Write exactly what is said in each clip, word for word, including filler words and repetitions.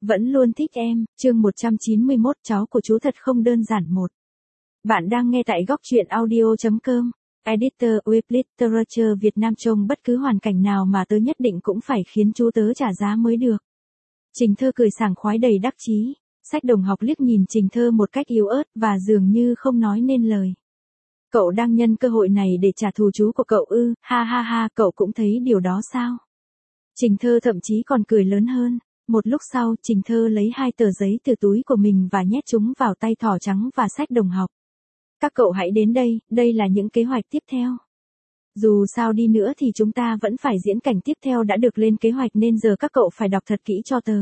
Vẫn luôn thích em, chương một trăm chín mươi mốt cháu của chú thật không đơn giản một. Bạn đang nghe tại góc truyện audio.com. Editor Web Literature Việt Nam trong bất cứ hoàn cảnh nào mà tớ nhất định cũng phải khiến chú tớ trả giá mới được. Trình Thơ cười sảng khoái đầy đắc chí. Sách đồng học liếc nhìn Trình Thơ một cách yếu ớt và dường như không nói nên lời. Cậu đang nhân cơ hội này để trả thù chú của cậu ư, ha ha ha, cậu cũng thấy điều đó sao? Trình Thơ thậm chí còn cười lớn hơn. Một lúc sau, Trình Thơ lấy hai tờ giấy từ túi của mình và nhét chúng vào tay Thỏ Trắng và Sách đồng học. Các cậu hãy đến đây, đây là những kế hoạch tiếp theo. Dù sao đi nữa thì chúng ta vẫn phải diễn cảnh tiếp theo đã được lên kế hoạch nên giờ các cậu phải đọc thật kỹ cho tớ.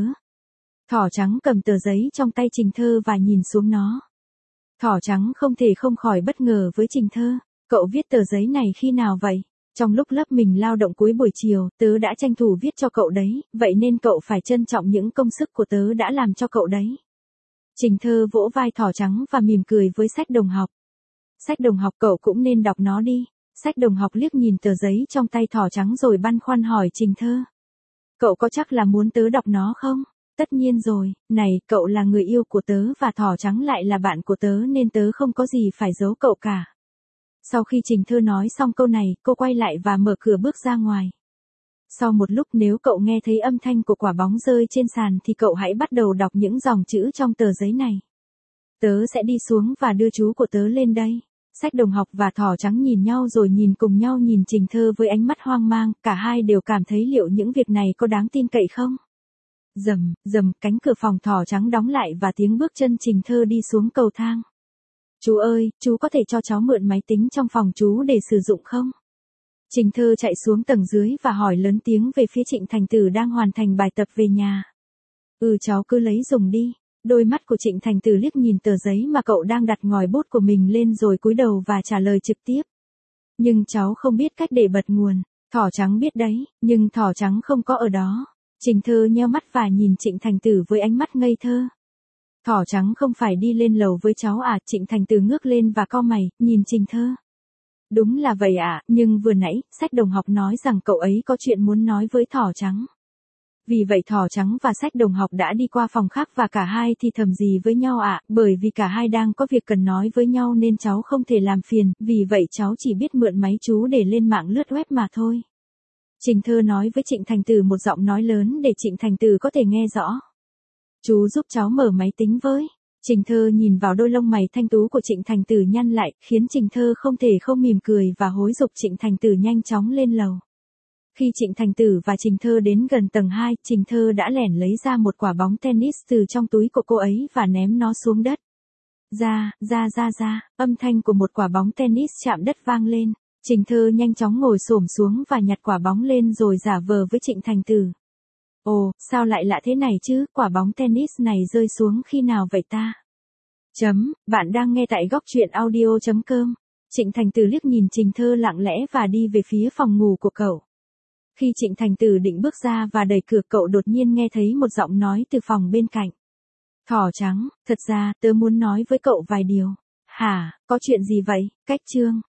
Thỏ Trắng cầm tờ giấy trong tay Trình Thơ và nhìn xuống nó. Thỏ Trắng không thể không khỏi bất ngờ với Trình Thơ. Cậu viết tờ giấy này khi nào vậy? Trong lúc lớp mình lao động cuối buổi chiều, tớ đã tranh thủ viết cho cậu đấy, vậy nên cậu phải trân trọng những công sức của tớ đã làm cho cậu đấy. Trình Thơ vỗ vai Thỏ Trắng và mỉm cười với Sách đồng học. Sách đồng học, cậu cũng nên đọc nó đi. Sách đồng học liếc nhìn tờ giấy trong tay Thỏ Trắng rồi băn khoăn hỏi Trình Thơ. Cậu có chắc là muốn tớ đọc nó không? Tất nhiên rồi, này, cậu là người yêu của tớ và Thỏ Trắng lại là bạn của tớ nên tớ không có gì phải giấu cậu cả. Sau khi Trình Thơ nói xong câu này, cô quay lại và mở cửa bước ra ngoài. Sau một lúc nếu cậu nghe thấy âm thanh của quả bóng rơi trên sàn thì cậu hãy bắt đầu đọc những dòng chữ trong tờ giấy này. Tớ sẽ đi xuống và đưa chú của tớ lên đây. Sách đồng học và Thỏ Trắng nhìn nhau rồi nhìn cùng nhau nhìn Trình Thơ với ánh mắt hoang mang, cả hai đều cảm thấy liệu những việc này có đáng tin cậy không? Rầm, rầm, cánh cửa phòng Thỏ Trắng đóng lại và tiếng bước chân Trình Thơ đi xuống cầu thang. Chú ơi, chú có thể cho cháu mượn máy tính trong phòng chú để sử dụng không? Trình Thơ chạy xuống tầng dưới và hỏi lớn tiếng về phía Trịnh Thành Tử đang hoàn thành bài tập về nhà. Ừ, cháu cứ lấy dùng đi. Đôi mắt của Trịnh Thành Tử liếc nhìn tờ giấy mà cậu đang đặt ngòi bút của mình lên rồi cúi đầu và trả lời trực tiếp. Nhưng cháu không biết cách để bật nguồn. Thỏ Trắng biết đấy, nhưng Thỏ Trắng không có ở đó. Trình Thơ nheo mắt và nhìn Trịnh Thành Tử với ánh mắt ngây thơ. Thỏ Trắng không phải đi lên lầu với cháu à? Trịnh Thành Tử ngước lên và cau mày, nhìn Trình Thơ. Đúng là vậy ạ, à, nhưng vừa nãy, Sách đồng học nói rằng cậu ấy có chuyện muốn nói với Thỏ Trắng. Vì vậy Thỏ Trắng và Sách đồng học đã đi qua phòng khác và cả hai thì thầm gì với nhau ạ, à, bởi vì cả hai đang có việc cần nói với nhau nên cháu không thể làm phiền, vì vậy cháu chỉ biết mượn máy chú để lên mạng lướt web mà thôi. Trình Thơ nói với Trịnh Thành Tử một giọng nói lớn để Trịnh Thành Tử có thể nghe rõ. Chú giúp cháu mở máy tính với. Trình Thơ nhìn vào đôi lông mày thanh tú của Trịnh Thành Tử nhăn lại, khiến Trình Thơ không thể không mỉm cười và hối giục Trịnh Thành Tử nhanh chóng lên lầu. Khi Trịnh Thành Tử và Trình Thơ đến gần tầng hai, Trình Thơ đã lẻn lấy ra một quả bóng tennis từ trong túi của cô ấy và ném nó xuống đất. Ra, ra ra ra, âm thanh của một quả bóng tennis chạm đất vang lên. Trình Thơ nhanh chóng ngồi xổm xuống và nhặt quả bóng lên rồi giả vờ với Trịnh Thành Tử. Ồ, sao lại lạ thế này chứ, quả bóng tennis này rơi xuống khi nào vậy ta? Chấm, bạn đang nghe tại góc truyện audio.com. Trịnh Thành Tử liếc nhìn Trình Thơ lặng lẽ và đi về phía phòng ngủ của cậu. Khi Trịnh Thành Tử định bước ra và đẩy cửa cậu đột nhiên nghe thấy một giọng nói từ phòng bên cạnh. Thỏ Trắng, thật ra tớ muốn nói với cậu vài điều. Hả, có chuyện gì vậy? Cách chương.